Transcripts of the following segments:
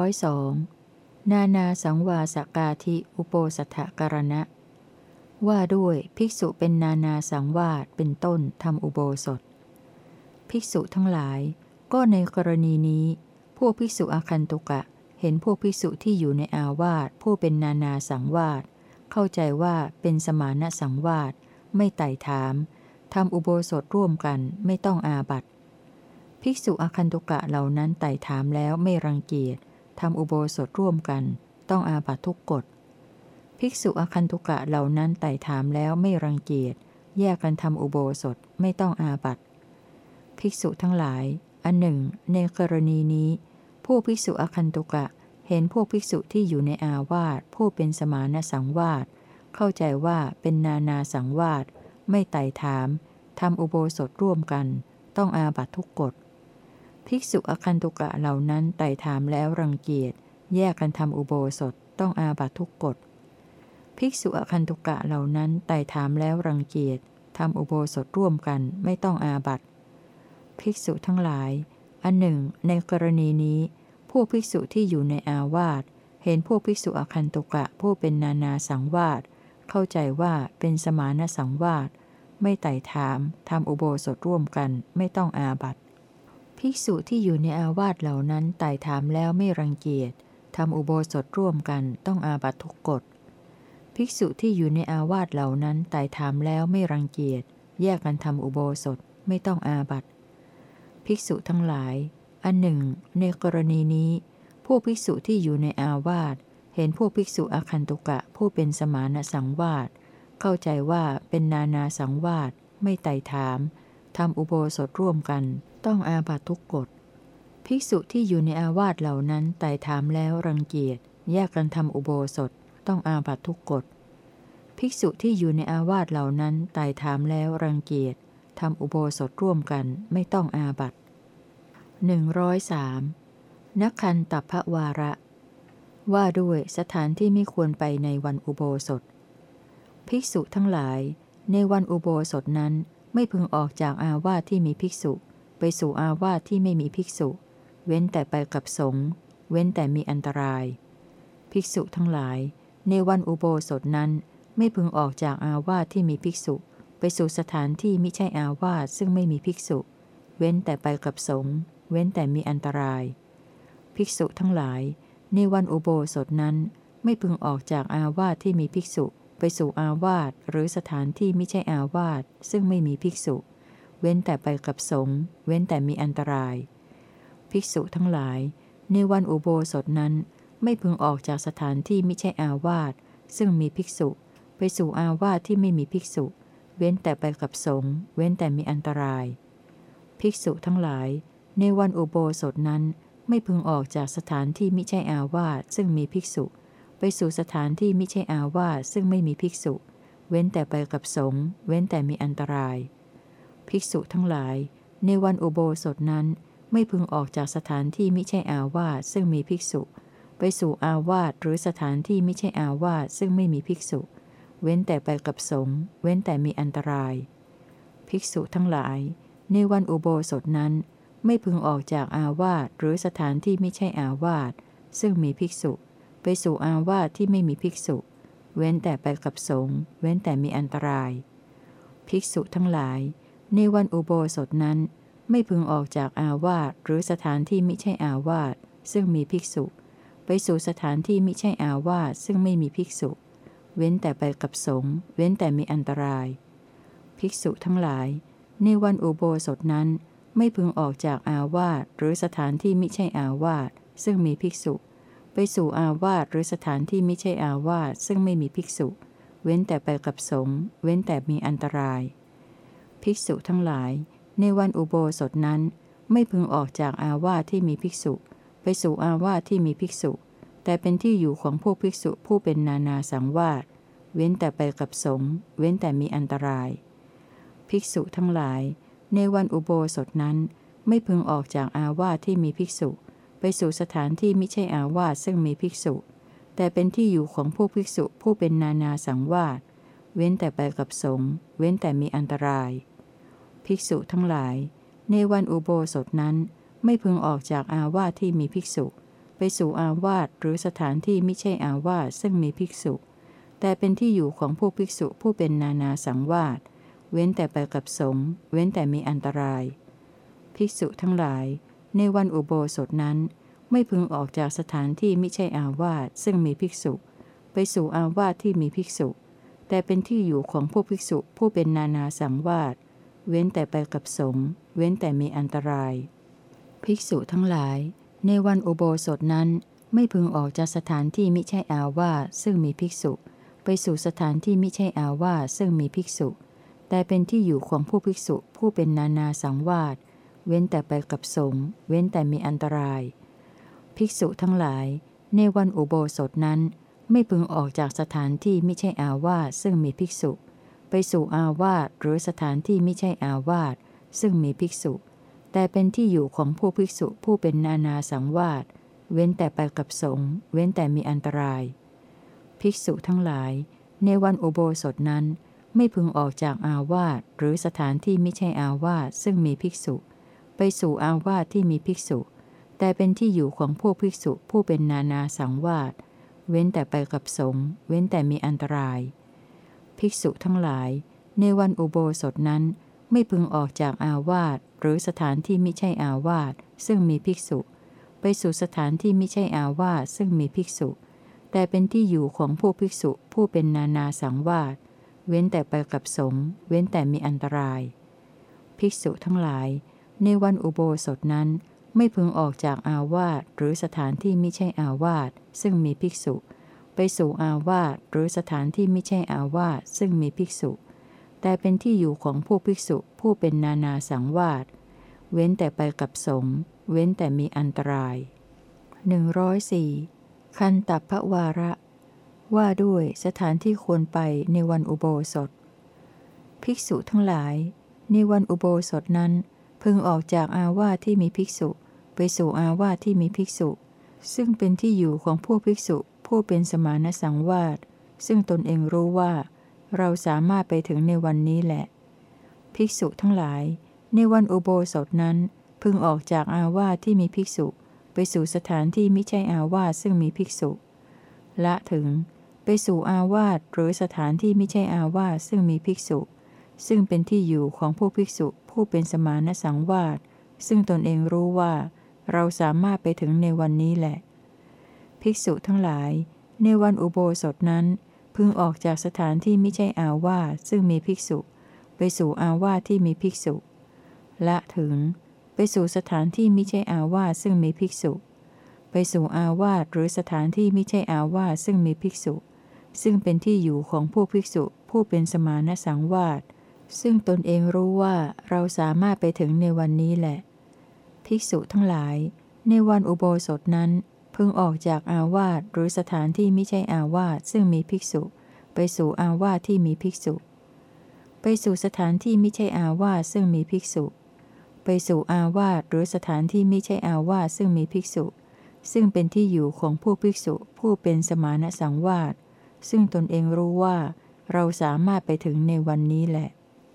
102นานาสังวาสกาธิอุโปสัทธกรณะว่าด้วยภิกษุเป็นนานาสังวาสเป็นต้นทำอุโบสถภิกษุทั้งหลายก็ในกรณีนี้พวกภิกษุอาคันตุกะเห็นพวกภิกษุที่อยู่ในอาวาสผู้เป็นนานาสังวาสเข้าใจว่าเป็นสมานะสังวาสไม่ไต่ถามทำอุโบสถร่วมกันไม่ต้องอาบัติภิกษุอาคันตุกะเหล่านั้นไต่ถามแล้วไม่รังเกียจทำอุโบสถร่วมกันต้องอาบัติทุกกฎภิกษุอาคันตุกะเหล่านั้นไต่ถามแล้วไม่รังเกียจแยกกันทำอุโบสถไม่ต้องอาบัติภิกษุทั้งหลายอันหนึ่งในกรณีนี้พวกภิกษุอาคันตุกะเห็นพวกภิกษุที่อยู่ในอาวาสผู้เป็นสมานะสังวาสเข้าใจว่าเป็นนานาสังวาสไม่ไต่ถามทำอุโบสถร่วมกันต้องอาบัติทุกกฎภิกษุอาคันตุกะเหล่านั้นไต่ถามแล้วรังเกียจแยกกันทำอุโบสถต้องอาบัติทุกกฎภิกษุอาคันตุกะเหล่านั้นไต่ถามแล้วรังเกียจทำอุโบสถร่วมกันไม่ต้องอาบัติภิกษุทั้งหลายอันหนึ่งในกรณีนี้พวกภิกษุที่อยู่ในอาวาสเห็นพวกภิกษุอาคันตุกะผู้เป็นนานาสังวาสเข้าใจว่าเป็นสมานะสังวาสไม่ไต่ถามทำอุโบสถร่วมกันไม่ต้องอาบัติภิกษุที่อยู่ในอาวาสเหล่านั้นไต่ถามแล้วไม่รังเกียจทำอุโบสถร่วมกันต้องอาบัติทุกกฎภิกษุที่อยู่ในอาวาสเหล่านั้นไต่ถามแล้วไม่รังเกียจแยกกันทำอุโบสถไม่ต้องอาบัติภิกษุทั้งหลายอันหนึ่งในกรณีนี้พวกภิกษุที่อยู่ในอาวาสเห็นพวกภิกษุอาคันตุกะผู้เป็นสมานะสังวาสเข้าใจว่าเป็นนานาสังวาสไม่ไต่ถามทำอุโบสถร่วมกันต้องอาบัติทุกกฎภิกษุที่อยู่ในอาวาสเหล่านั้นไต่ถามแล้วรังเกียจแยกกันทำอุโบสถต้องอาบัติทุกกฎภิกษุที่อยู่ในอาวาสเหล่านั้นไต่ถามแล้วรังเกียจทำอุโบสถร่วมกันไม่ต้องอาบัติ103นักขันตัพพวาระว่าด้วยสถานที่ไม่ควรไปในวันอุโบสถภิกษุทั้งหลายในวันอุโบสถนั้นไม่พึงออกจากอาวาสที่มีภิกษุไปสู่อาวาสที่ไม่มีภิกษุเว้นแต่ไปกับสงฆ์เว้นแต่มีอันตรายภิกษุทั้งหลายในวันอุโบสถนั้นไม่พึงออกจากอาวาสที่มีภิกษุไปสู่สถานที่มิใช่อาวาสซึ่งไม่มีภิกษุเว้นแต่ไปกับสงฆ์เว้นแต่มีอันตรายภิกษุทั้งหลายในวันอุโบสถนั้นไม่พึงออกจากอาวาสที่มีภิกษุไปสู่อาวาสหรือสถานที่มิใช่อาวาสซึ่งไม่มีภิกษุเว้นแต่ไปกับสงฆ์เว้นแต่มีอันตรายภิกษุทั้งหลายในวันอุโบสถนั้นไม่พึงออกจากสถานที่มิใช่อาวาสซึ่งมีภิกษุไปสู่อาวาสที่ไม่มีภิกษุเว้นแต่ไปกับสงฆ์เว้นแต่มีอันตรายภิกษุทั้งหลายในวันอุโบสถนั้นไม่พึงออกจากสถานที่มิใช่อาวาสซึ่งมีภิกษุไปสู่สถานที่มิใช่อาวาสซึ่งไม่มีภิกษุเว้นแต่ไปกับสงฆ์เว้นแต่มีอันตรายภิกษุทั้งหลายในวันอุโบสถนั้นไม่พึงออกจากสถานที่มิใช่อาวาสซึ่งมีภิกษุไปสู่อาวาสหรือสถานที่มิใช่อาวาสซึ่งไม่มีภิกษุเว้นแต่ไปกับสงฆ์เว้นแต่มีอันตรายภิกษุทั้งหลายในวันอุโบสถนั้นไม่พึงออกจากอาวาสหรือสถานที่ไม่ใช่อาวาสซึ่งมีภิกษุไปสู่อาวาสที่ไม่มีภิกษุเว้นแต่ไปกับสงฆ์เว้นแต่มีอันตรายภิกษุทั้งหลายในวันอุโบสถนั้นไม่พึงออกจากอาวาสหรือสถานที่มิใช่อาวาสซึ่งมีภิกษุไปสู่สถานที่มิใช่อาวาสซึ่งไม่มีภิกษุเว้นแต่ไปกับสงฆ์เว้นแต่มีอันตรายภิกษุทั้งหลายในวันอุโบสถนั้นไม่พึงออกจากอาวาสหรือสถานที่มิใช่อาวาสซึ่งมีภิกษุไปสู่อาวาสหรือสถานที่มิใช่อาวาสซึ่งไม่มีภิกษุเว้นแต่ไปกับสงฆ์เว้นแต่มีอันตรายภิกษุทั้งหลายในวันอุโบสถนั้นไม่พึงออกจากอาวาสที่มีภิกษุไปสู่อาวาสที่มีภิกษุแต่เป็นที่อยู่ของพวกภิกษุผู้เป็นนานาสังวาสเว้นแต่ไปกับสงฆ์เว้นแต่มีอันตรายภิกษุทั้งหลายในวันอุโบสถนั้นไม่พึงออกจากอาวาสที่มีภิกษุไปสู่สถานที่มิใช่อาวาสซึ่งมีภิกษุแต่เป็นที่อยู่ของพวกภิกษุผู้เป็นนานาสังวาสเว้นแต่ไปกับสงฆ์เว้นแต่มีอันตรายภิกษุทั้งหลายในวันอุโบสถนั้นไม่พึงออกจากอาวาสที่มีภิกษุไปสู่อาวาสหรือสถานที่ไม่ใช่อาวาสซึ่งมีภิกษุแต่เป็นที่อยู่ของพวกภิกษุผู้เป็นนานาสังวาสเว้นแต่ไปกับสงฆ์เว้นแต่มีอันตรายภิกษุทั้งหลายในวันอุโบสถนั้นไม่พึงออกจากสถานที่ไม่ใช่อาวาสซึ่งมีภิกษุไปสู่อาวาสที่มีภิกษุแต่เป็นที่อยู่ของพวกภิกษุผู้เป็นนานาสังวาสเว้นแต่ไปกับสงฆ์เว้นแต่มีอันตรายภิกษุทั้งหลายในวันอุโบสถนั้นไม่พึงออกจากสถานที่มิใช่อาวาสซึ่งมีภิกษุไปสู่สถานที่มิใช่อาวาสซึ่งมีภิกษุแต่เป็นที่อยู่ของผู้ภิกษุผู้เป็นนานาสังวาสเว้นแต่ไปกับสงฆ์เว้นแต่มีอันตรายภิกษุทั้งหลายในวันอุโบสถนั้นไม่พึงออกจากสถานที่มิใช่อาวาสซึ่งมีภิกษุไปสู่อาวาสหรือสถานที่มิใช่อาวาสซึ่งมีภิกษุแต่เป็นที่อยู่ของผู้ภิกษุผู้เป็นนานาสังวาสเว้นแต่ไปกับสงฆ์เว้นแต่มีอันตรายภิกษุทั้งหลายในวันอุโบสถนั้นไม่พึงออกจากอาวาสหรือสถานที่มิใช่อาวาสซึ่งมีภิกษุไปสู่อาวาสที่มีภิกษุแต่เป็นที่อยู่ของพวกภิกษุผู้เป็นนานาสังวาสเว้นแต่ไปกับสงฆ์เว้นแต่มีอันตรายภิกษุทั้งหลายในวันอุโบสถนั้นไม่พึงออกจากอาวาสหรือสถานที่มิใช่อาวาสซึ่งมีภิกษุไปสู่สถานที่มิใช่อาวาสซึ่งมีภิกษุแต่เป็นที่อยู่ของพวกภิกษุผู้เป็นนานาสังวาสเว้นแต่ไปกับสงฆ์เว้นแต่มีอันตรายภิกษุทั้งหลายในวันอุโบสถนั้นไม่พึงออกจากอาวาสหรือสถานที่มิใช่อาวาสซึ่งมีภิกษุไปสู่อาวาสหรือสถานที่มิใช่อาวาสซึ่งมีภิกษุแต่เป็นที่อยู่ของพวกภิกษุผู้เป็นนานาสังวาสเว้นแต่ไปกับสงฆ์เว้นแต่มีอันตราย104คันตัพพวาระว่าด้วยสถานที่ควรไปในวันอุโบสถภิกษุทั้งหลายในวันอุโบสถนั้นพึงออกจากอาวาสที่มีภิกษุไปสู่อาวาสที่มีภิกษุซึ่งเป็นที่อยู่ของพวกภิกษุผู้เป็นสมณสังวาสซึ่งตนเองรู้ว่าเราสามารถไปถึงในวันนี้แหละภิกษุทั้งหลายในวันอุโบสถนั้นพึงออกจากอาวาสที่มีภิกษุไปสู่สถานที่มิใช่อาวาสซึ่งมีภิกษุละถึงไปสู่อาวาสหรือสถานที่มิใช่อาวาสซึ่งมีภิกษุซึ่งเป็นที่อยู่ของพวกภิกษุผู้เป็นสมณสังวาสซึ่งตนเองรู้ว่าเราสามารถไปถึงในวันนี้แหละภิกษุทั้งหลายในวันอุโบสถนั้นพึงออกจากสถานที่มิใช่อาวาสซึ่งมีภิกษุไปสู่อาวาสที่มีภิกษุละถึงไปสู่สถานที่มิใช่อาวาสซึ่งมีภิกษุไปสู่อาวาสหรือสถานที่มิใช่อาวาสซึ่งมีภิกษุซึ่งเป็นที่อยู่ของผู้ภิกษุผู้เป็นสมณสังวาสซึ่งตนเองรู้ว่าเราสามารถไปถึงในวันนี้แหละภิกษุทั้งหลายในวันอุโบสถนั้นพึงออกจากอาวาสหรือสถานที่มิใช่อาวาสซึ่งมีภิกษุไปสู่อาวาสที่มีภิกษุไปสู่สถานที่มิใช่อาวาสซึ่งมีภิกษุไปสู่อาวาสหรือสถานที่มิใช่อาวาสซึ่งมีภิกษุซึ่งเป็นที่อยู่ของผู้ภิกษุผู้เป็นสมณสังวาสซึ่งตนเองรู้ว่าเราสามารถไปถึงในวันนี้แหละ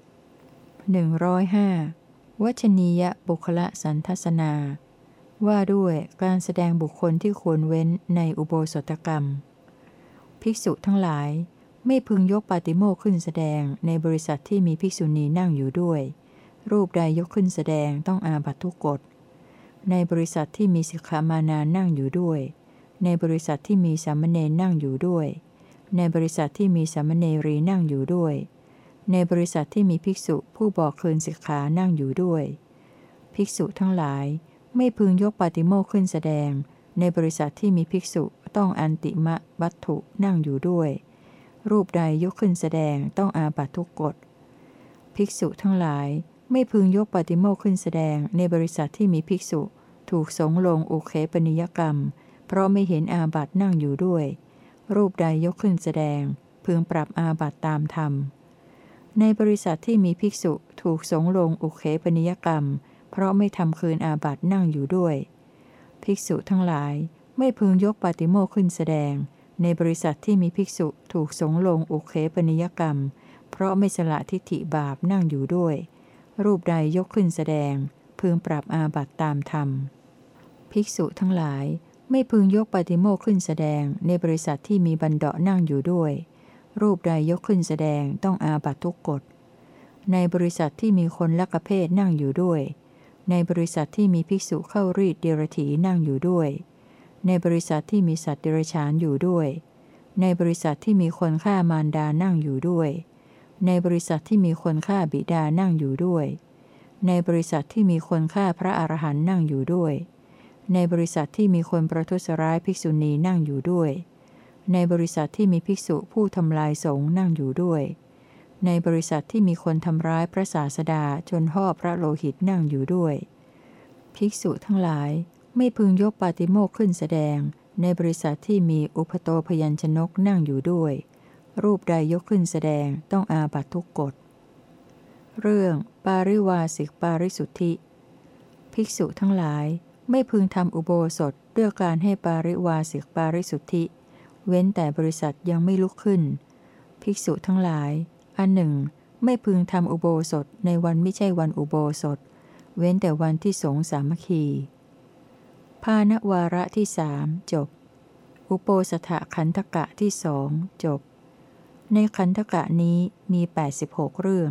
105วัชนียบุคละสันทัสนาว่าด้วยการแสดงบุคคลที่ควรเว้นในอุโบสถกรรมภิกษุทั้งหลายไม่พึงยกปาติโมกข์ขึ้นแสดงในบริษัทที่มีภิกษุณีนั่งอยู่ด้วยรูปใดยกขึ้นแสดงต้องอาบัตทุกกฎในบริษัทที่มีสิกขามานานั่งอยู่ด้วยในบริษัทที่มีสามเณรนั่งอยู่ด้วยในบริษัทที่มีสามเณรีนั่งอยู่ด้วยในบริษัทที่มีภิกษุผู้บอกคืนสิกขานั่งอยู่ด้วยภิกษุทั้งหลายไม่พึงยกปาติโมกข์ขึ้นแสดงในบริษัทที่มีภิกษุต้องอันติมะวัตถุนั่งอยู่ด้วยรูปใดยกขึ้นแสดงต้องอาบัตทุกกฎภิกษุทั้งหลายไม่พึงยกปาติโมกข์ขึ้นแสดงในบริษัทที่มีภิกษุถูกสงฆ์ลงอุเคปนิยกรรมเพราะไม่เห็นอาบัตินั่งอยู่ด้วยรูปใดยกขึ้นแสดงพึงปรับอาบัติตามธรรมในบริษัทที่มีภิกษุถูกสงฆ์ลงอุเคปนิยกรรมเพราะไม่ทำคืนอาบัตินั่งอยู่ด้วยภิกษุทั้งหลายไม่พึงยกปาติโมกข์ขึ้นแสดงในบริษัทที่มีภิกษุถูกสงฆ์ลงอุเคปนิยกรรมเพราะไม่สละทิฏฐิบาปนั่งอยู่ด้วยรูปใดยกขึ้นแสดงพึงปรับอาบัติตามธรรมภิกษุทั้งหลายไม่พึงยกปาติโมกข์ขึ้นแสดงในบริษัทที่มีบัณฑะนั่งอยู่ด้วยรูปใดยกขึ้นแสดงต้องอาบัตทุกกฎในบริษัทที่มีคนลักเพศนั่งอยู่ด้วยในบริษัทที่มีภิกษุเข้ารีดเดรัจฉีนั่งอยู่ด้วยในบริษัทที่มีสัตว์เดรัจฉานอยู่ด้วยในบริษัทที่มีคนฆ่ามารดานั่งอยู่ด้วยในบริษัทที่มีคนฆ่าบิดานั่งอยู่ด้วยในบริษัทที่มีคนฆ่าพระอรหันต์นั่งอยู่ด้วยในบริษัทที่มีคนประทุษร้ายภิกษุณีนั่งอยู่ด้วยในบริษัทที่มีภิกษุผู้ทำลายสงฆ์นั่งอยู่ด้วยในบริษัทที่มีคนทำร้ายพระศาสดาจนห่อพระโลหิตนั่งอยู่ด้วยภิกษุทั้งหลายไม่พึงยกปาติโมกข์ขึ้นแสดงในบริษัทที่มีอุปโตพยัญชนกนั่งอยู่ด้วยรูปใดยกขึ้นแสดงต้องอาบัตทุกกฎเรื่องปาริวาสิกปาริสุทธิภิกษุทั้งหลายไม่พึงทำอุโบสถด้วยการให้ปาริวาสิกปาริสุทธิเว้นแต่บริษัทยังไม่ลุกขึ้นภิกษุทั้งหลายอันหนึ่งไม่พึงทำอุโบสถในวันไม่ใช่วันอุโบสถเว้นแต่วันที่สงฆ์สามัคคีภาณวาระที่สามจบอุโปสถขันธกะที่สองจบในขันธกะนี้มี86เรื่อง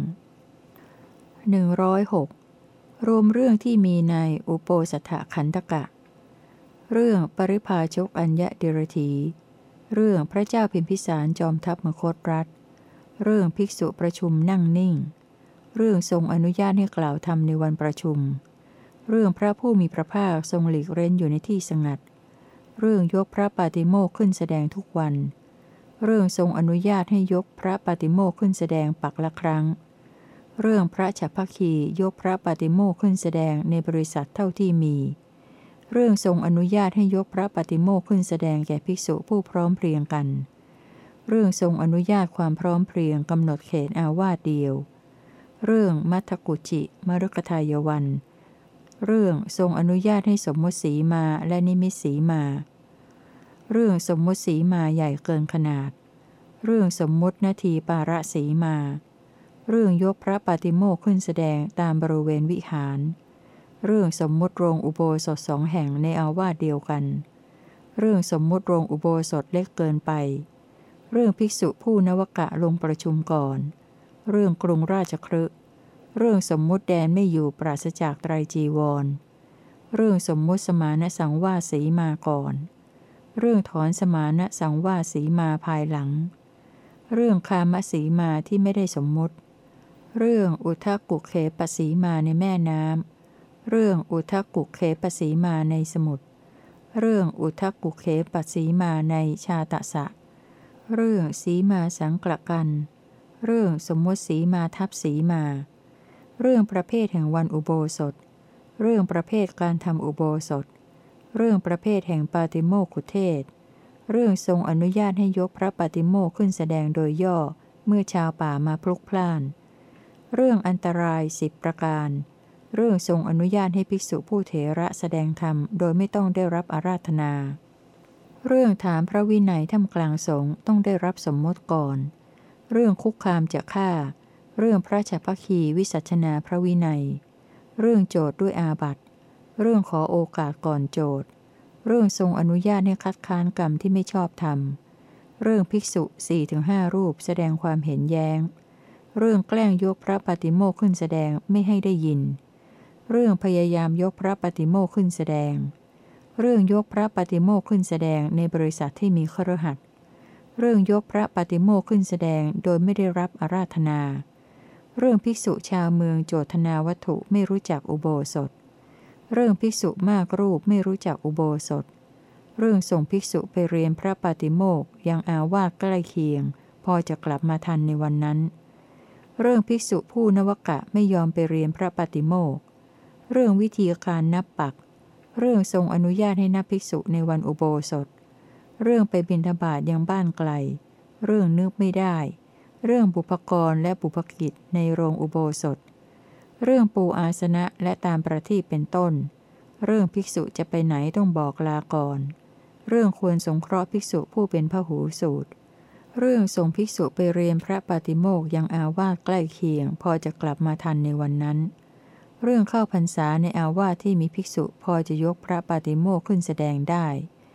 106รวมเรื่องที่มีในอุโปสถขันธกะเรื่องปริภาชกอัญญเดรธีเรื่องพระเจ้าพิมพิสารจอมทัพมคธรัฐเรื่องภิกษุประชุมนั่งนิ่งเรื่องทรงอนุญาตให้กล่าวธรรมในวันประชุมเรื่องพระผู้มีพระภาคทรงหลีกเร้นอยู่ในที่สงัดเรื่องยกพระปาติโมกข์ขึ้นแสดงทุกวันเรื่องทรงอนุญาตให้ยกพระปาติโมกข์ขึ้นแสดงปักละครั้งเรื่องพระฉัพพคียกพระปาติโมกข์ขึ้นแสดงในบริษัทเท่าที่มีเรื่องทรงอนุญาตให้ยกพระปาติโมกข์ขึ้นแสดงแก่ภิกษุผู้พร้อมเพรียงกันเรื่องทรงอนุญาตความพร้อมเพรียงกำหนดเขตอาวาสเดียวเรื่องมัทธกุจิมฤคทายวันเรื่องทรงอนุญาตให้สมมติสีมาและนิมิตสีมาเรื่องสมมติสีมาใหญ่เกินขนาดเรื่องสมมตินาทีปาระสีมาเรื่องยกพระปาติโมกข์ขึ้นแสดงตามบริเวณวิหารเรื่องสมมติโรงอุโบสถ2 แห่งในอาวาสเดียวกันเรื่องสมมติโรงอุโบสถเล็กเกินไปเรื่องภิกษุผู้นวกะลงประชุมก่อนเรื่องกรุงราชคฤห์เรื่องสมมติแดนไม่อยู่ปราศจากไตรจีวรเรื่องสมมติสมานสังวาสีมาก่อนเรื่องถอนสมานสังวาสีมาภายหลังเรื่องคามสีมาที่ไม่ได้สมมติเรื่องอุทกุเขปสีมาในแม่น้ำเรื่องอุทกุเขปสีมาในสมุทรเรื่องอุทกุเขปสีมาในชาตสะเรื่องสีมาสังกละกันเรื่องสมมติสีมาทับสีมาเรื่องประเภทแห่งวันอุโบสถเรื่องประเภทการทำอุโบสถเรื่องประเภทแห่งปาติโมกขุเทศเรื่องทรงอนุญาตให้ยกพระปาติโมกข์ขึ้นแสดงโดยย่อเมื่อชาวป่ามาพลุกพล่านเรื่องอันตราย10 ประการเรื่องทรงอนุญาตให้ภิกษุผู้เถระแสดงธรรมโดยไม่ต้องได้รับอาราธนาเรื่องถามพระวินัยท่ามกลางสงฆ์ต้องได้รับสมมติก่อนเรื่องคุกคามจะฆ่าเรื่องพระฉัพพคีวิสัชนาพระวินัยเรื่องโจทย์ด้วยอาบัติเรื่องขอโอกาสก่อนโจทย์เรื่องทรงอนุญาตให้คัดค้านกรรมที่ไม่ชอบธรรมเรื่องภิกษุ 4-5 รูปแสดงความเห็นแย้งเรื่องแกล้งยกพระปาติโมกข์ขึ้นแสดงไม่ให้ได้ยินเรื่องพยายามยกพระปาติโมกข์ขึ้นแสดงเรื่องยกพระปาติโมกข์ขึ้นแสดงในบริษัทที่มีคฤหัสถ์เรื่องยกพระปาติโมกข์ขึ้นแสดงโดยไม่ได้รับอาราธนาเรื่องภิกษุชาวเมืองโจทนาวัตถุไม่รู้จักอุโบสถเรื่องภิกษุมากรูปไม่รู้จักอุโบสถเรื่องส่งภิกษุไปเรียนพระปาติโมกข์ยังอาวาสใกล้เคียงพอจะกลับมาทันในวันนั้นเรื่องภิกษุผู้นวกะไม่ยอมไปเรียนพระปาติโมกข์เรื่องวิธีการนับปักเรื่องทรงอนุญาตให้นับภิกษุในวันอุโบสถเรื่องไปบิณฑบาตยังบ้านไกลเรื่องนึกไม่ได้เรื่องบุพกรและบุพกิจในโรงอุโบสถเรื่องปูอาสนะและตามประทีปเป็นต้นเรื่องภิกษุจะไปไหนต้องบอกลาก่อนเรื่องควรสงเคราะห์ภิกษุผู้เป็นพหูสูตรเรื่องส่งภิกษุไปเรียนพระปาติโมกข์ยังอาวาสใกล้เคียงพอจะกลับมาทันในวันนั้นเรื่องเข้าพรรษาในอาวาสที่มีภิกษุพอจะยกพระปาติโมกข์ขึ้นแสดงได้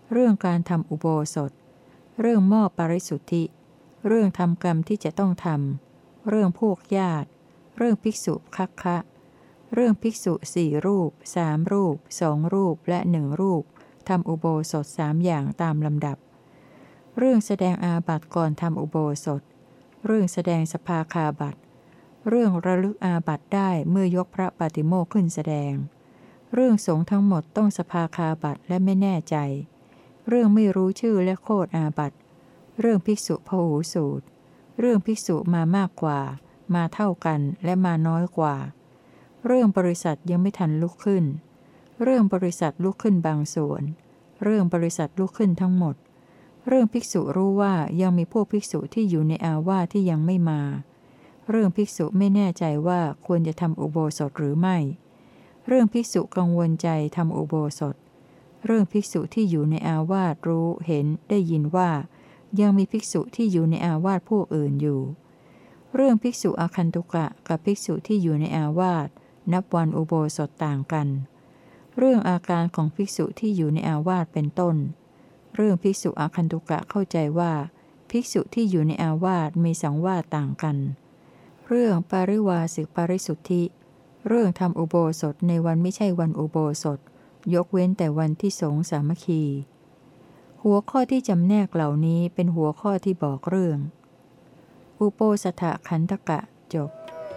เรื่องการทำอุโบสถเรื่องมอบปริสุทธิเรื่องทำกรรมที่จะต้องทำเรื่องพวกญาติเรื่องภิกษุคักคะเรื่องภิกษุ4 รูป3 รูป2 รูปและ1 รูปทำอุโบสถ3 อย่างตามลำดับเรื่องแสดงอาบัติก่อนทำอุโบสถเรื่องแสดงสภาคาบัติเรื่องระลึกอาบัติได้เมื่อยกพระปาติโมกข์ขึ้นแสดงเรื่องสงฆ์ทั้งหมดต้องสภาคาบัติและไม่แน่ใจเรื่องไม่รู้ชื่อและโคดอาบัติเรื่องภิกษุพหูสูตรเรื่องภิกษุมามากกว่ามาเท่ากันและมาน้อยกว่าเรื่องบริษัทยังไม่ทันลุกขึ้นเรื่องบริษัทลุกขึ้นบางส่วนเรื่องบริษัทลุกขึ้นทั้งหมดเรื่องภิกษุรู้ว่ายังมีพวกภิกษุที่อยู่ในอาวาสที่ยังไม่มาเรื่องภิกษุไม่แน่ใจว่าควรจะทำอุโบสถหรือไม่เรื่องภิกษุกังวลใจทำอุโบสถเรื่องภิกษุที่อยู่ในอาวาสรู้เห็นได้ยินว่ายังมีภิกษุที่อยู่ในอาวาสพวกอื่นอยู่เรื่องภิกษุอาคันตุกะกับภิกษุที่อยู่ในอาวาสนับวันอุโบสถต่างกันเรื่องอาการของภิกษุที่อยู่ในอาวาสเป็นต้นเรื่องภิกษุอาคันตุกะเข้าใจว่าภิกษุที่อยู่ในอาวาสมีสังวาสต่างกันเรื่องปาริวาสิกปาริสุทธิเรื่องทำอุโบสถในวันไม่ใช่วันอุโบสถยกเว้นแต่วันที่สงฆ์สามัคคีหัวข้อที่จำแนกเหล่านี้เป็นหัวข้อที่บอกเรื่องอุโปสถขันธกะจบ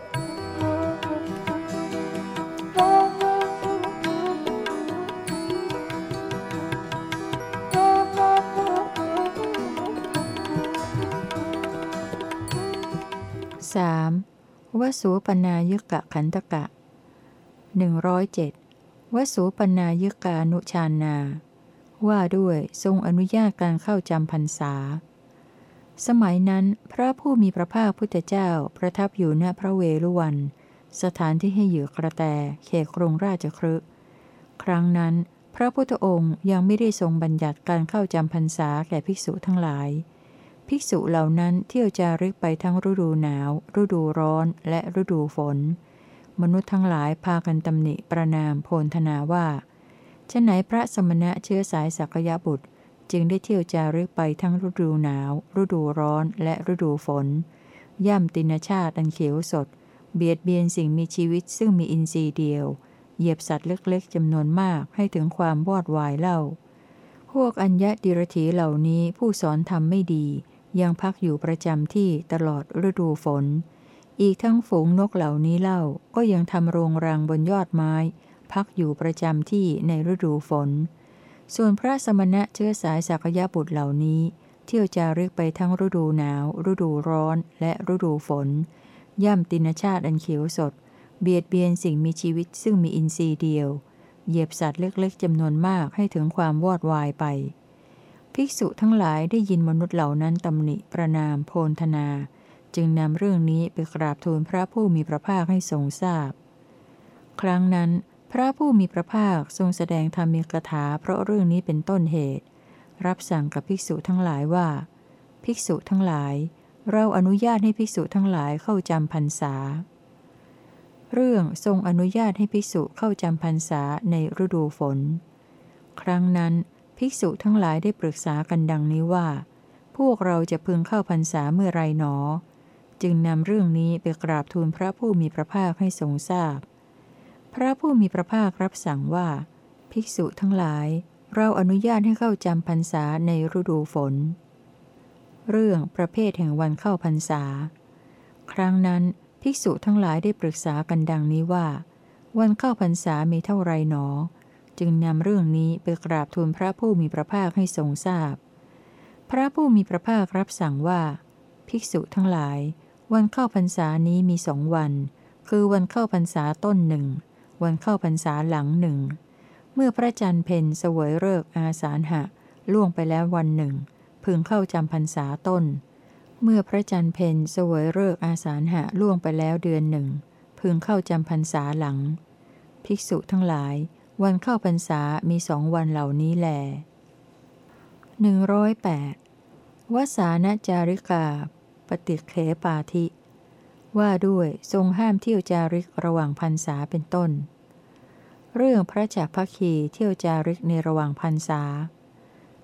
3. วสูปนายกะขันธกะ107วสูปนายกานุชานาว่าด้วยทรงอนุญาตการเข้าจำพรรษาสมัยนั้นพระผู้มีพระภาคพุทธเจ้าประทับอยู่ณพระเวฬุวันสถานที่ให้เหยื่อกระแตเขตกรุงราชคฤห์ครั้งนั้นพระพุทธองค์ยังไม่ได้ทรงบัญญัติการเข้าจำพรรษาแก่ภิกษุทั้งหลายภิกษุเหล่านั้นเที่ยวจาริกไปทั้งฤดูหนาวฤดูร้อนและฤดูฝนมนุษย์ทั้งหลายพากันตำหนิประนามโพลธนาว่าฉะไหนพระสมณะเชื้อสายสักยบุตรจึงได้เที่ยวจาริกไปทั้งฤดูหนาวฤดูร้อนและฤดูฝนย่ำตินชาติอันเขียวสดเบียดเบียนสิ่งมีชีวิตซึ่งมีอินทรีย์เดียวเหยียบสัตว์เล็กๆจำนวนมากให้ถึงความวอดวายเล่าพวกอัญญดิรถีเหล่านี้ผู้สอนธรรมไม่ดียังพักอยู่ประจำที่ตลอดฤดูฝนอีกทั้งฝูงนกเหล่านี้เล่าก็ยังทำโรงรังบนยอดไม้พักอยู่ประจำที่ในฤดูฝนส่วนพระสมณะเชื้อสายสักยบุตรเหล่านี้เที่ยวจาริกไปทั้งฤดูหนาวฤดูร้อนและฤดูฝนย่ำตินชาติอันเขียวสดเบียดเบียนสิ่งมีชีวิตซึ่งมีอินทรีย์เดียวเหยียบสัตว์เล็กๆจำนวนมากให้ถึงความวอดวายไปภิกษุทั้งหลายได้ยินมนุษย์เหล่านั้นตำหนิประนามโพลธนาจึงนำเรื่องนี้ไปกราบทูลพระผู้มีพระภาคให้ทรงทราบครั้งนั้นพระผู้มีพระภาคทรงแสดงธรรมีกถาเพราะเรื่องนี้เป็นต้นเหตุรับสั่งกับภิกษุทั้งหลายว่าภิกษุทั้งหลายเราอนุญาตให้ภิกษุทั้งหลายเข้าจำพรรษาเรื่องทรงอนุญาตให้ภิกษุเข้าจำพรรษาในฤดูฝนครั้งนั้นภิกษุทั้งหลายได้ปรึกษากันดังนี้ว่าพวกเราจะพึงเข้าพรรษาเมื่อไรหนอจึงนำเรื่องนี้ไปกราบทูลพระผู้มีพระภาคให้ทรงทราบพระผู้มีพระภาครับสั่งว่าภิกษุทั้งหลายเราอนุญาตให้เข้าจำพรรษาในฤดูฝนเรื่องประเภทแห่งวันเข้าพรรษาครั้งนั้นภิกษุทั้งหลายได้ปรึกษากันดังนี้ว่าวันเข้าพรรษามีเท่าไรหนอจึงนำเรื่องนี้ไปกราบทูลพระผู้มีพระภาคให้ทรงทราบพระผู้มีพระภาครับสั่งว่าภิกษุทั้งหลายวันเข้าพรรษานี้มี2 วันคือวันเข้าพรรษาต้นหนึ่งวันเข้าพรรษาหลังหนึ่งเมื่อพระจันทร์เพ็ญเสวยฤกษ์อาสาฬหะล่วงไปแล้ววันหนึ่งพึงเข้าจำพรรษาต้นเมื่อพระจันทร์เพ็ญเสวยฤกษ์อาสาฬหะล่วงไปแล้วเดือนหนึ่งพึงเข้าจำพรรษาหลังภิกษุทั้งหลายวันเข้าพรรษามี2 วันเหล่านี้แล108วสานจาริกาปฏิเขปาธิว่าด้วยทรงห้ามเที่ยวจาริกระหว่างพรรษาเป็นต้นเรื่องพระจักรพรรคีเที่ยวจาริกในระหว่างพรรษา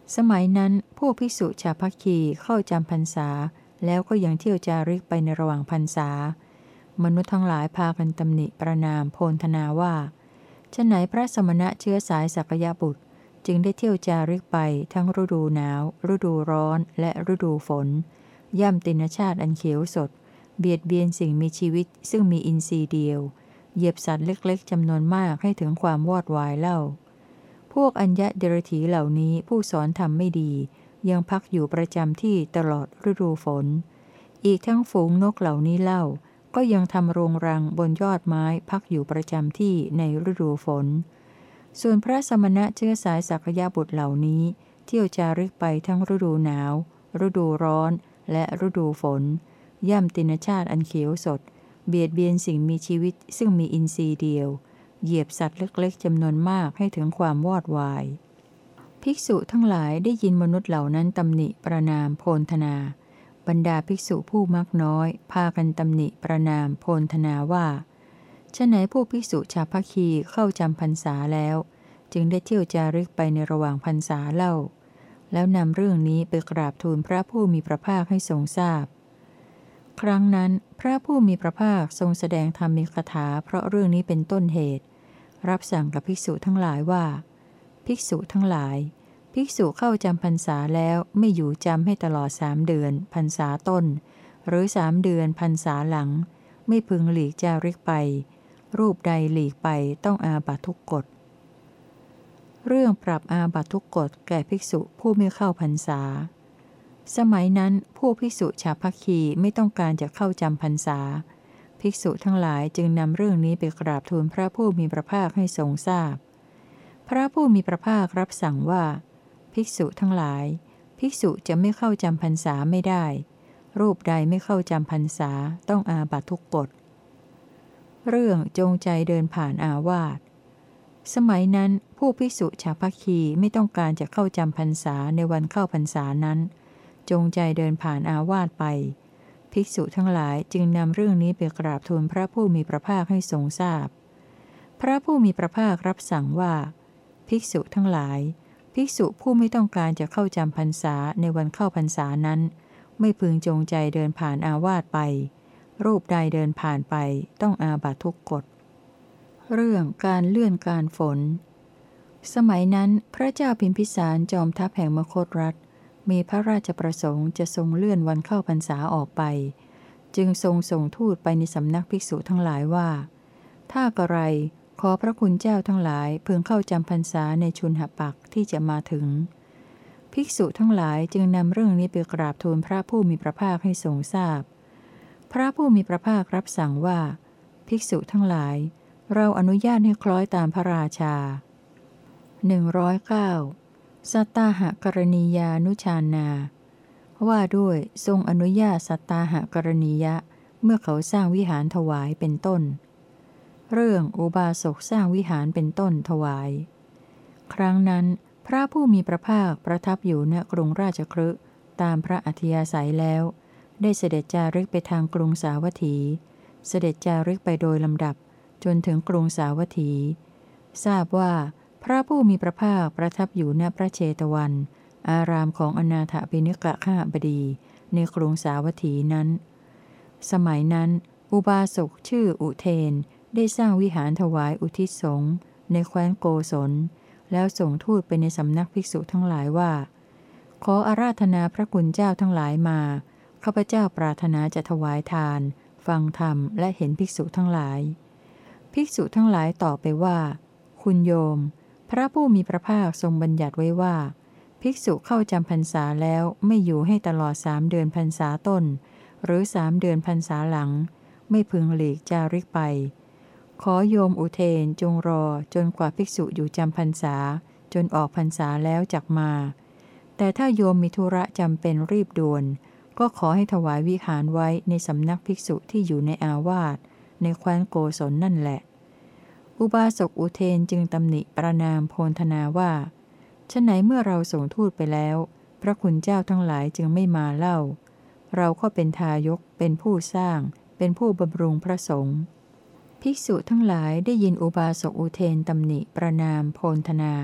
สมัยนั้นพวกภิกษุชาวพัคคีเข้าจำพรรษาแล้วก็ยังเที่ยวจาริกไปในระหว่างพรรษามนุษย์ทั้งหลายพากันตำหนิประนามโพลธนาว่าฉะไหนพระสมณะเชื้อสายสักยบุตรจึงได้เที่ยวจาริกไปทั้งฤดูหนาวฤดูร้อนและฤดูฝนย่ำตินชาติอันเขียวสดเบียดเบียนสิ่งมีชีวิตซึ่งมีอินทรีย์เดียวเหยียบสัตว์เล็กๆจำนวนมากให้ถึงความวอดวายเล่าพวกอัญญะเดรถีเหล่านี้ผู้สอนธรรมไม่ดียังพักอยู่ประจำที่ตลอดฤดูฝนอีกทั้งฝูงนกเหล่านี้เล่าก็ยังทำโรงรังบนยอดไม้พักอยู่ประจำที่ในฤดูฝนส่วนพระสมณะเชื้อสายสักยบุตรเหล่านี้เที่ยวจาริกไปทั้งฤดูหนาวฤดูร้อนและฤดูฝนย่ำตินชาติอันเขียวสดเบียดเบียนสิ่งมีชีวิตซึ่งมีอินทรีย์เดียวเหยียบสัตว์เล็กๆจำนวนมากให้ถึงความวอดวายภิกษุทั้งหลายได้ยินมนุษย์เหล่านั้นตำหนิประนามโพลธนาบรรดาภิกษุผู้มักน้อยพากันตำหนิประนามโพลธนาว่าฉะไหนพวกภิกษุชาวพัคคีเข้าจำพรรษาแล้วจึงได้เที่ยวจาริกไปในระหว่างพรรษาเล่าแล้วนำเรื่องนี้ไปกราบทูลพระผู้มีพระภาคให้ทรงทราบครั้งนั้นพระผู้มีพระภาคทรงแสดงธรรมมีคาถาเพราะเรื่องนี้เป็นต้นเหตุรับสั่งกับภิกษุทั้งหลายว่าภิกษุทั้งหลายภิกษุเข้าจำพรรษาแล้วไม่อยู่จำให้ตลอด3 เดือนพรรษาต้นหรือ3 เดือนพรรษาหลังไม่พึงหลีกจาริกไปรูปใดหลีกไปต้องอาบัตทุกกฎเรื่องปรับอาบัตทุกกฎแก่ภิกษุผู้ไม่เข้าพรรษาสมัยนั้นพวกภิกษุชาวพัคคีไม่ต้องการจะเข้าจำพรรษาภิกษุทั้งหลายจึงนำเรื่องนี้ไปกราบทูลพระผู้มีพระภาคให้ทรงทราบพระผู้มีพระภาครับสั่งว่าภิกษุทั้งหลายภิกษุจะไม่เข้าจำพรรษาไม่ได้รูปใดไม่เข้าจำพรรษาต้องอาบัตทุกกฎเรื่องจงใจเดินผ่านอาวาสสมัยนั้นผู้ภิกษุชาวพัคคีไม่ต้องการจะเข้าจำพรรษาในวันเข้าพรรษานั้นจงใจเดินผ่านอาวาสไปภิกษุทั้งหลายจึงนำเรื่องนี้ไปกราบทูลพระผู้มีพระภาคให้ทรงทราบพระผู้มีพระภาครับสั่งว่าภิกษุทั้งหลายภิกษุผู้ไม่ต้องการจะเข้าจำพรรษาในวันเข้าพรรษานั้นไม่พึงจงใจเดินผ่านอาวาสไปรูปใดเดินผ่านไปต้องอาบัตทุกกฎเรื่องการเลื่อนการฝนสมัยนั้นพระเจ้าพิมพิสารจอมทัพแห่งมคธรัฐมีพระราชประสงค์จะทรงเลื่อนวันเข้าพรรษาออกไปจึงทรงส่งทูตไปในสำนักภิกษุทั้งหลายว่าถ้ากระไรขอพระคุณเจ้าทั้งหลายพึงเข้าจำพรรษาในชุนหปักที่จะมาถึงภิกษุทั้งหลายจึงนำเรื่องนี้ไปกราบทูลพระผู้มีพระภาคให้ทรงทราบพระผู้มีพระภาครับสั่งว่าภิกษุทั้งหลายเราอนุญาตให้คล้อยตามพระราชา109สัตตาหกรณียานุชานาว่าด้วยทรงอนุญาตสัตตาหกรณียะเมื่อเขาสร้างวิหารถวายเป็นต้นเรื่องอุบาสกสร้างวิหารเป็นต้นถวายครั้งนั้นพระผู้มีพระภาคประทับอยู่ณกรุงราชคฤห์ตามพระอัธยาศัยแล้วได้เสด็จจาริกไปทางกรุงสาวัตถีเสด็จจาริกไปโดยลำดับจนถึงกรุงสาวัตถีทราบว่าพระผู้มีพระภาคประทับอยู่ณพระเชตวันอารามของอนาถปิณกข้าบดีในกรุงสาวัตถีนั้นสมัยนั้นอุบาสกชื่ออุเทนได้สร้างวิหารถวายอุทิศสงฆ์ในแคว้นโกศลแล้วส่งทูตไปในสำนักภิกษุทั้งหลายว่าขออาราธนาพระคุณเจ้าทั้งหลายมาข้าพเจ้าปรารถนาจะถวายทานฟังธรรมและเห็นภิกษุทั้งหลายภิกษุทั้งหลายตอบไปว่าคุณโยมพระผู้มีพระภาคทรงบัญญัติไว้ว่าภิกษุเข้าจำพรรษาแล้วไม่อยู่ให้ตลอด3 เดือนพรรษาต้นหรือ3 เดือนพรรษาหลังไม่พึงหลีกจาริกไปขอโยมอุเทนจงรอจนกว่าภิกษุอยู่จำพรรษาจนออกพรรษาแล้วจักมาแต่ถ้าโยมมีธุระจำเป็นรีบด่วนก็ขอให้ถวายวิหารไว้ในสำนักภิกษุที่อยู่ในอาวาสในแคว้นโกศลนั่นแหละอุบาสกอุเทนจึงตำหนิประนามโพลธนาว่าฉะไหนเมื่อเราส่งทูตไปแล้วพระคุณเจ้าทั้งหลายจึงไม่มาเล่าเราก็เป็นทายกเป็นผู้สร้างเป็นผู้บำรุงพระสงฆ์ภิกษุทั้งหลายได้ยินอุบาสกอุเทนตำหนิประนามโพลธนา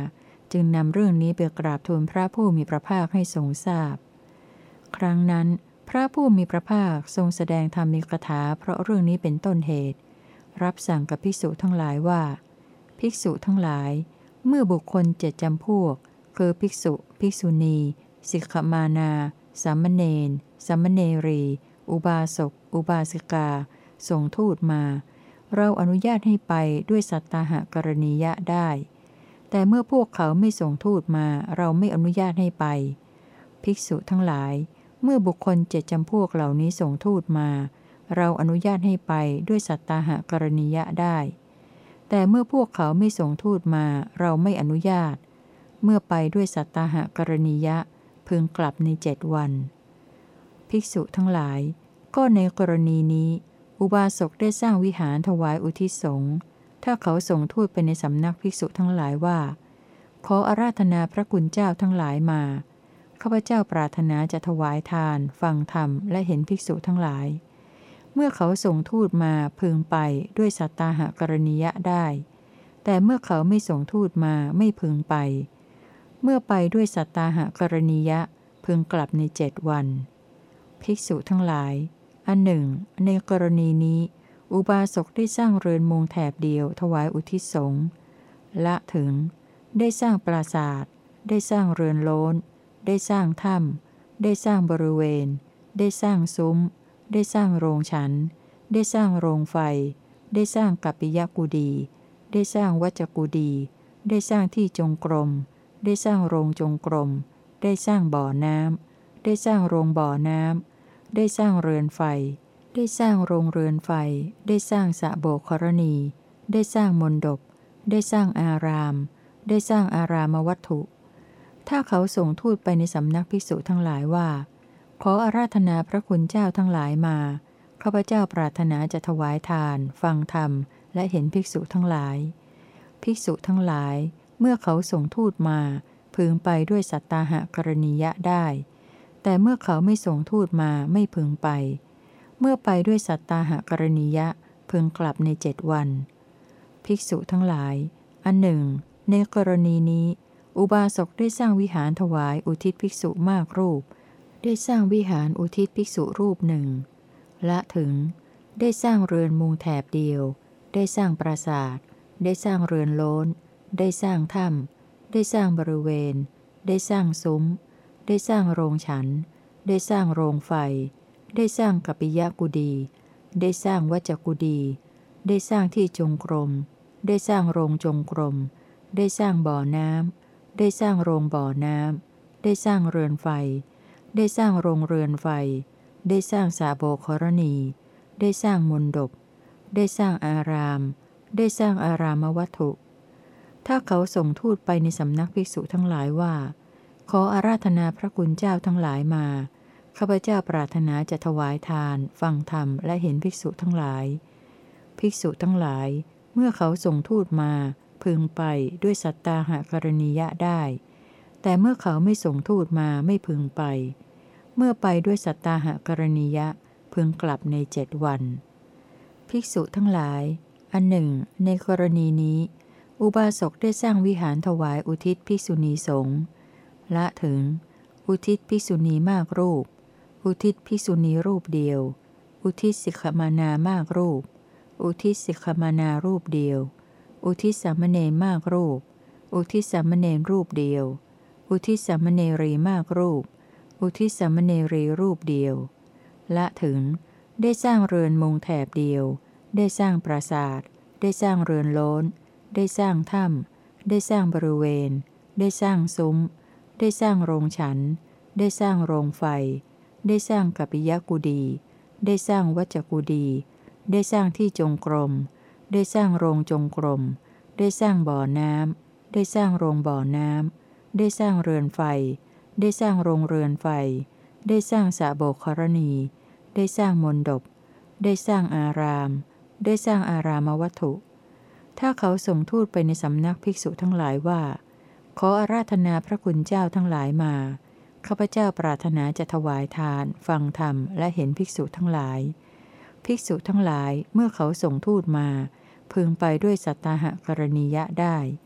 จึงนำเรื่องนี้ไปกราบทูลพระผู้มีพระภาคให้ทรงทราบครั้งนั้นพระผู้มีพระภาคทรงแสดงธรรมีกถาเพราะเรื่องนี้เป็นต้นเหตุรับสั่งกับภิกษุทั้งหลายว่าภิกษุทั้งหลายเมื่อบุคคล7จำพวกคือภิกษุภิกษุณีสิกขมานาสามเณรสามเณรี อุบาสกอุบาสิกาส่งทูตมาเราอนุญาตให้ไปด้วยสัตตาหกรณียะได้แต่เมื่อพวกเขาไม่ส่งทูตมาเราไม่อนุญาตให้ไปภิกษุทั้งหลายเมื่อบุคคล7จำพวกเหล่านี้ส่งทูตมาเราอนุญาตให้ไปด้วยสัตตาหกรณียะได้แต่เมื่อพวกเขาไม่ส่งทูตมาเราไม่อนุญาตเมื่อไปด้วยสัตตาหกรณียะพึงกลับใน7 วันภิกษุทั้งหลายก็ในกรณีนี้อุบาสกได้สร้างวิหารถวายอุทิศสงฆ์ถ้าเขาส่งทูตไปในสำนักภิกษุทั้งหลายว่าขออาราธนาพระคุณเจ้าทั้งหลายมาข้าพเจ้าปรารถนาจะถวายทานฟังธรรมและเห็นภิกษุทั้งหลายเมื่อเขาส่งทูตมาพึงไปด้วยสัตตาหกรณียะได้แต่เมื่อเขาไม่ส่งทูตมาไม่พึงไปเมื่อไปด้วยสัตตาหกรณียะพึงกลับใน7 วันภิกษุทั้งหลายอันหนึ่งในกรณีนี้อุบาสกได้สร้างเรือนมุงแถบเดียวถวายอุทิศสงฆ์ละถึงได้สร้างปราสาทได้สร้างเรือนโล้นได้สร้างถ้ำได้สร้างบริเวณได้สร้างซุ้มได้สร้างโรงฉันได้สร้างโรงไฟได้สร้างกัปปิยกุฎีได้สร้างวัจกุฎีได้สร้างที่จงกรมได้สร้างโรงจงกรมได้สร้างบ่อน้ำได้สร้างโรงบ่อน้ำได้สร้างเรือนไฟได้สร้างโรงเรือนไฟได้สร้างสระโบกรณีได้สร้างมณฑปได้สร้างอารามได้สร้างอารามวัตถุถ้าเขาส่งทูตไปในสำนักภิกษุทั้งหลายว่าขออาราธนาพระคุณเจ้าทั้งหลายมาข้าพเจ้าปรารถนาจะถวายทานฟังธรรมและเห็นภิกษุทั้งหลายภิกษุทั้งหลายเมื่อเขาส่งทูตมาพึงไปด้วยสัตตาหกรณียะได้แต่เมื่อเขาไม่ส่งทูตมาไม่พึงไปเมื่อไปด้วยสัตตาหกรณียะพึงกลับใน7 วันภิกษุทั้งหลายอันหนึ่งในกรณีนี้อุบาสกได้สร้างวิหารถวายอุทิศภิกษุมากรูปได้สร้างวิหารอุทิศภิกษุรูปหนึ่งละถึงได้สร้างเรือนมุงแถบเดียวได้สร้างปราสาทได้สร้างเรือนโล้นได้สร้างถ้ำได้สร้างบริเวณได้สร้างซุ้มได้สร้างโรงฉันได้สร้างโรงไฟได้สร้างกัปปิยกุฎีได้สร้างวัจกุฎีได้สร้างที่จงกรมได้สร้างโรงจงกรมได้สร้างบ่อน้ำได้สร้างโรงบ่อน้ำได้สร้างเรือนไฟได้สร้างโรงเรือนไฟได้สร้างสระโบกรณีได้สร้างมณฑปได้สร้างอารามได้สร้างอารามวัตถุถ้าเขาส่งทูตไปในสำนักภิกษุทั้งหลายว่าขออาราธนาพระคุณเจ้าทั้งหลายมาข้าพเจ้าปรารถนาจะถวายทานฟังธรรมและเห็นภิกษุทั้งหลายภิกษุทั้งหลายเมื่อเขาส่งทูตมาพึงไปด้วยสัตตาหกรณียะได้แต่เมื่อเขาไม่ส่งทูตมาไม่พึงไปเมื่อไปด้วยสัตตาหกรณียะพึงกลับใน7 วันภิกษุทั้งหลายอันหนึ่งในกรณีนี้อุบาสกได้สร้างวิหารถวายอุทิศภิกษุณีสงฆ์ละถึงอุทิศภิกษุณีมากรูปอุทิศภิกษุณีรูปเดียวอุทิศสิกขมานามากรูปอุทิศสิกขมานารูปเดียวอุทิศสามเณรมากรูปอุทิศสามเณรรูปเดียวอุทิศสามเณรีมากรูปอุทิศสามเณรีรูปเดียวละถึงได้สร้างเรือนมุงแถบเดียวได้สร้างปราสาทได้สร้างเรือนโล้นได้สร้างถ้ำได้สร้างบริเวณได้สร้างซุ้มได้สร้างโรงฉันได้สร้างโรงไฟได้สร้างกัปปิยกุฎีได้สร้างวัจกุฎีได้สร้างที่จงกรมได้สร้างโรงจงกรมได้สร้างบ่อน้ำได้สร้างโรงบ่อน้ำได้สร้างเรือนไฟได้สร้างโรงเรือนไฟได้สร้างสระโบกรณีได้สร้างมณฑปได้สร้างอารามได้สร้างอารามวัตถุถ้าเขาส่งทูตไปในสำนักภิกษุทั้งหลายว่าขออาราธนาพระคุณเจ้าทั้งหลายมาข้าพเจ้าปรารถนาจะถวายทานฟังธรรมและเห็นภิกษุทั้งหลายภิกษุทั้งหลายเมื่อเขาส่งทูตมาพึงไปด้วยสัตตาหกรณียะได้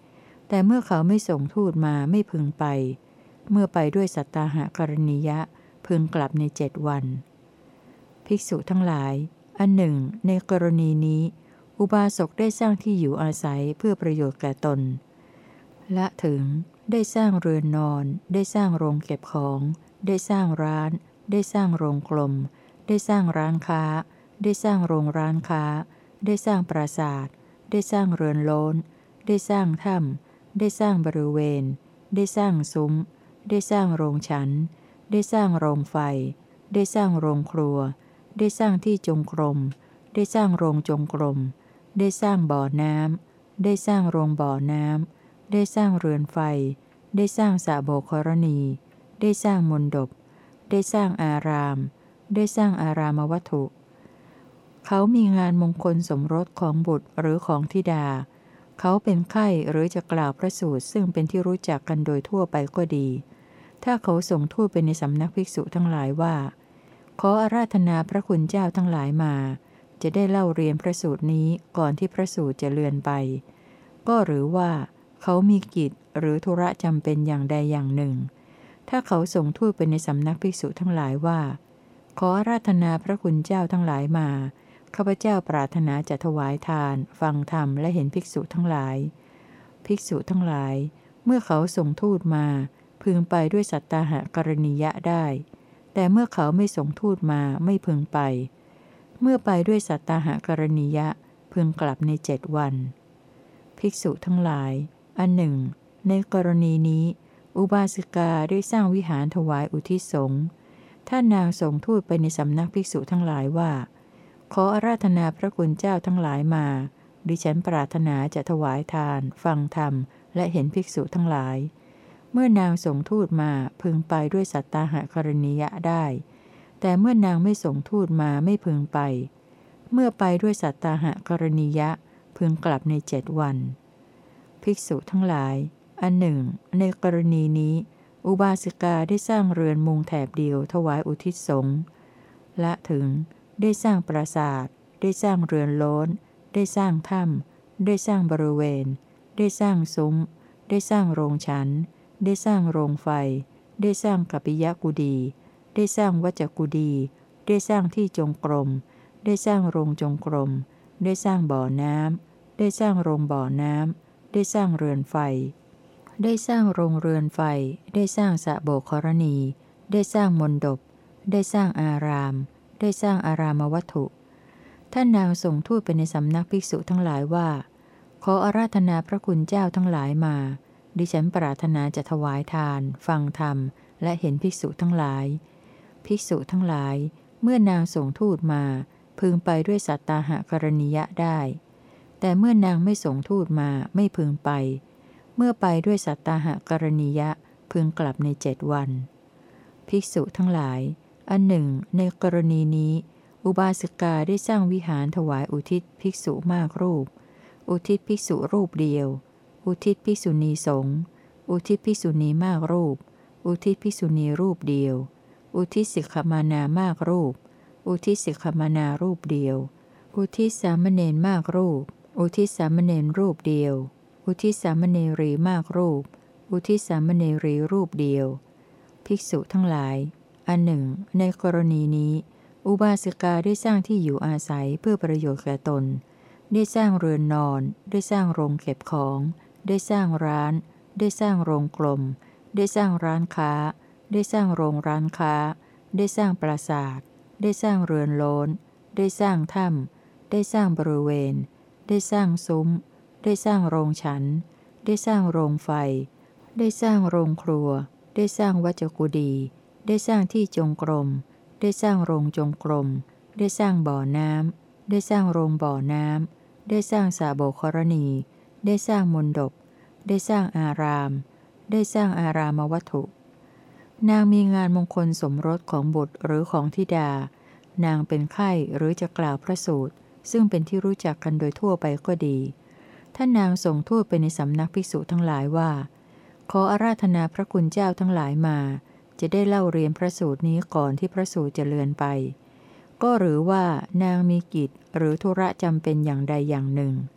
แต่เมื่อเขาไม่ส่งทูตมาไม่พึงไปเมื่อไปด้วยสัตตาหกรณียะพึงกลับใน7 วันภิกษุทั้งหลายอันหนึ่งในกรณีนี้อุบาสกได้สร้างที่อยู่อาศัยเพื่อประโยชน์แก่ตนละถึงได้สร้างเรือนนอนได้สร้างโรงเก็บของได้สร้างร้านได้สร้างโรงกลมได้สร้างร้านค้าได้สร้างโรงร้านค้าได้สร้างปราสาทได้สร้างเรือนโล้นได้สร้างถ้ำได้สร้างบริเวณได้สร้างซุ้มได้สร้างโรงฉันได้สร้างโรงไฟได้สร้างโรงครัวได้สร้างที่จงกรมได้สร้างโรงจงกรมได้สร้างบ่อน้ำได้สร้างโรงบ่อน้ำได้สร้างเรือนไฟได้สร้างสระโบกรณีได้สร้างมณฑปได้สร้างอารามได้สร้างอารามวัตถุเขามีงานมงคลสมรสของบุตรหรือของธิดาเขาเป็นไข้หรือจะกล่าวพระสูตรซึ่งเป็นที่รู้จักกันโดยทั่วไปก็ดีถ้าเขาส่งทูตไปในสำนักภิกษุทั้งหลายว่าขออาราธนาพระคุณเจ้าทั้งหลายมาจะได้เล่าเรียนพระสูตรนี้ก่อนที่พระสูตรจะเลือนไปก็หรือว่าเขามีกิจหรือธุระจำเป็นอย่างใดอย่างหนึ่งถ้าเขาส่งทูตไปในสำนักภิกษุทั้งหลายว่าขออาราธนาพระคุณเจ้าทั้งหลายมาข้าพเจ้าปรารถนาจะถวายทานฟังธรรมและเห็นภิกษุทั้งหลายภิกษุทั้งหลายเมื่อเขาส่งทูตมาพึงไปด้วยสัตตาหกรณียะได้แต่เมื่อเขาไม่ส่งทูตมาไม่พึงไปเมื่อไปด้วยสัตตาหกรณียะพึงกลับใน7 วันภิกษุทั้งหลายอันหนึ่งในกรณีนี้อุบาสิกาได้สร้างวิหารถวายอุทิศสงฆ์ถ้านางส่งทูตไปในสำนักภิกษุทั้งหลายว่าขออาราธนาพระคุณเจ้าทั้งหลายมาดิฉันปรารถนาจะถวายทานฟังธรรมและเห็นภิกษุทั้งหลายเมื่อนางส่งทูตมาพึงไปด้วยสัตตาหกรณียะได้แต่เมื่อนางไม่ส่งทูตมาไม่พึงไปเมื่อไปด้วยสัตตาหกรณียะพึงกลับใน7 วันภิกษุทั้งหลายอันหนึ่งในกรณีนี้อุบาสิกาได้สร้างเรือนมุงแถบเดียวถวายอุทิศสงฆ์ละถึงได้สร้างปราสาทได้สร้างเรือนโล้นได้สร้างถ้ำได้สร้างบริเวณได้สร้างซุ้มได้สร้างโรงฉันได้สร้างโรงไฟได้สร้างกัปปิยกุฎีได้สร้างวัจกุฎีได้สร้างที่จงกรมได้สร้างโรงจงกรมได้สร้างบ่อน้ำได้สร้างโรงบ่อน้ำได้สร้างเรือนไฟได้สร้างโรงเรือนไฟได้สร้างสระโบกรณีได้สร้างมณฑปได้สร้างอารามได้สร้างอารามวัตถุท่านนางส่งทูตไปในสำนักภิกษุทั้งหลายว่าขออาราธนาพระคุณเจ้าทั้งหลายมาดิฉันปรารถนาจะถวายทานฟังธรรมและเห็นภิกษุทั้งหลายภิกษุทั้งหลายเมื่อนางส่งทูตมาพึงไปด้วยสัตตาหกรณียะได้แต่เมื่อนางไม่ส่งทูตมาไม่พึงไปเมื่อไปด้วยสัตตาหกรณียะพึงกลับใน7 วันภิกษุทั้งหลายอันหนึ่งในกรณีนี้อุบาสิกาได้สร้างวิหารถวายอุทิศภิกษุมากรูปอุทิศภิกษุรูปเดียวอุทิศภิกษุณีสงฆ์อุทิศภิกษุณีมากรูปอุทิศภิกษุณีรูปเดียวอุทิศสิกขมานามากรูปอุทิศสิกขมานารูปเดียวอุทิศสามเณรมากรูปอุทิศสามเณรรูปเดียวอุทิศสามเณรีมากรูปอุทิศสามเณรีรูปเดียวภิกษุทั้งหลายอันหนึ่งในกรณีนี้อุบาสิกาได้สร้างที่อยู่อาศัยเพื่อประโยชน์แก่ตนได้สร้างเรือนนอนได้สร้างโรงเก็บของได้สร้างร้านได้สร้างโรงกลมได้สร้างร้านค้าได้สร้างโรงร้านค้าได้สร้างปราสาทได้สร้างเรือนโล้นได้สร้างถ้ำได้สร้างบริเวณได้สร้างซุ้มได้สร้างโรงฉันได้สร้างโรงไฟได้สร้างโรงครัวได้สร้างวัจกุฎีได้สร้างที่จงกรมได้สร้างโรงจงกรมได้สร้างบ่อน้ำได้สร้างโรงบ่อน้ำได้สร้างสระโบกรณีได้สร้างมณฑปได้สร้างอารามได้สร้างอารามวัตถุนางมีงานมงคลสมรสของบุตรหรือของธิดานางเป็นไข้หรือจะกล่าวพระสูตรซึ่งเป็นที่รู้จักกันโดยทั่วไปก็ดีท่านนางส่งทูตไปในสำนักภิกษุทั้งหลายว่าขออาราธนาพระคุณเจ้าทั้งหลายมาจะได้เล่าเรียนพระสูตรนี้ก่อนที่พระสูตรจะเลือนไปก็หรือว่านางมีกิจหรือธุระจำเป็นอย่างใดอย่างหนึ่ง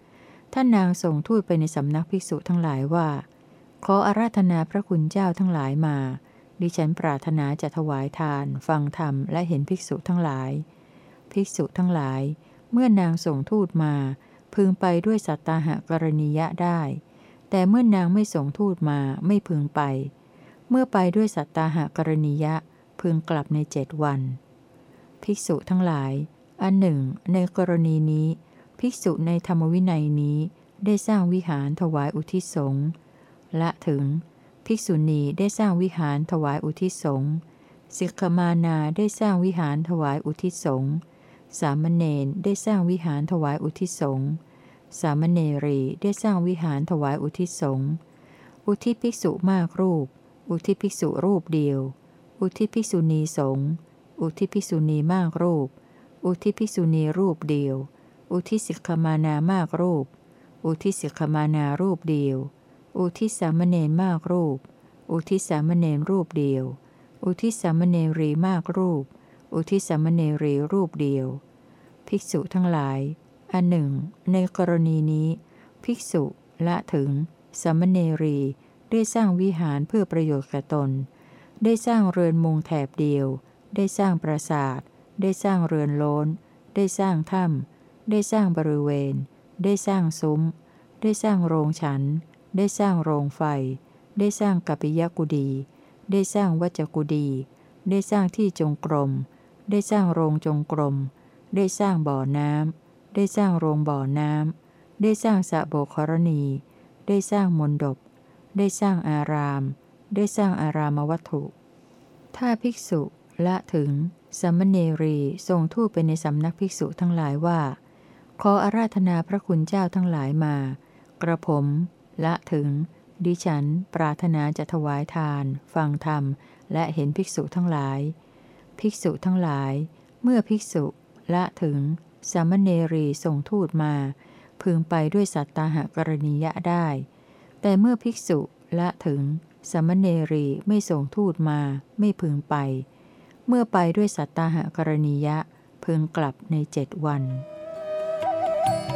ท่านนางส่งทูตไปในสำนักภิกษุทั้งหลายว่า ขออาราธนาพระคุณเจ้าทั้งหลายมา ดิฉันปรารถนาจะถวายทาน ฟังธรรมและเห็นภิกษุทั้งหลาย ภิกษุทั้งหลาย เมื่อนางส่งทูตมา พึงไปด้วยสัตตาหกรณียะได้ แต่เมื่อนางไม่ส่งทูตมาไม่พึงไป เมื่อไปด้วยสัตตาหกรณียะพึงกลับใน7 วัน ภิกษุทั้งหลาย อันหนึ่งในกรณีนี้ภิกษุในธรรมวินัยนี้ได้สร้างวิหารถวายอุทิศสงฆ์ละถึงภิกษุณีได้สร้างวิหารถวายอุทิศสงฆ์สิกขมานาได้สร้างวิหารถวายอุทิศสงฆ์สามเณรได้สร้างวิหารถวายอุทิศสงฆ์สามเณรีได้สร้างวิหารถวายอุทิศสงฆ์อุทิศภิกษุมากรูปอุทิศภิกษุรูปเดียวอุทิศภิกษุณีสงฆ์อุทิศภิกษุณีมากรูปอุทิศภิกษุณีรูปเดียวอุทิศสิกขมานามากรูปอุทิศสิกขมานารูปเดียวอุทิศสามเณรมากรูปอุทิศสามเณรรูปเดียวอุทิศสามเณรีมากรูปอุทิศสามเณรีรูปเดียวภิกษุทั้งหลายอันหนึ่งในกรณีนี้ภิกษุละถึงสามเณรีได้สร้างวิหารเพื่อประโยชน์แก่ตนได้สร้างเรือนมุงแถบเดียวได้สร้างปราสาทได้สร้างเรือนโล้นได้สร้างถ้ำได้สร้างบริเวณได้สร้างซุ้มได้สร้างโรงฉันได้สร้างโรงไฟได้สร้างกัปปิยกุฎีได้สร้างวัจกุฎีได้สร้างที่จงกรมได้สร้างโรงจงกรมได้สร้างบ่อน้ำได้สร้างโรงบ่อน้ำได้สร้างสระโบกรณีได้สร้างมณฑปได้สร้างอารามได้สร้างอารามวัตถุถ้าภิกษุละถึงสามเณรีส่งทูตไปในสำนักภิกษุทั้งหลายว่าขออาราธนาพระคุณเจ้าทั้งหลายมากระผมละถึงดิฉันปรารถนาจะถวายทานฟังธรรมและเห็นภิกษุทั้งหลายภิกษุทั้งหลายเมื่อภิกษุละถึงสามเณรีส่งทูตมาพึงไปด้วยสัตตาหกรณียะได้แต่เมื่อภิกษุละถึงสามเณรีไม่ส่งทูตมาไม่พึงไปเมื่อไปด้วยสัตตาหกรณียะพึงกลับใน7 วัน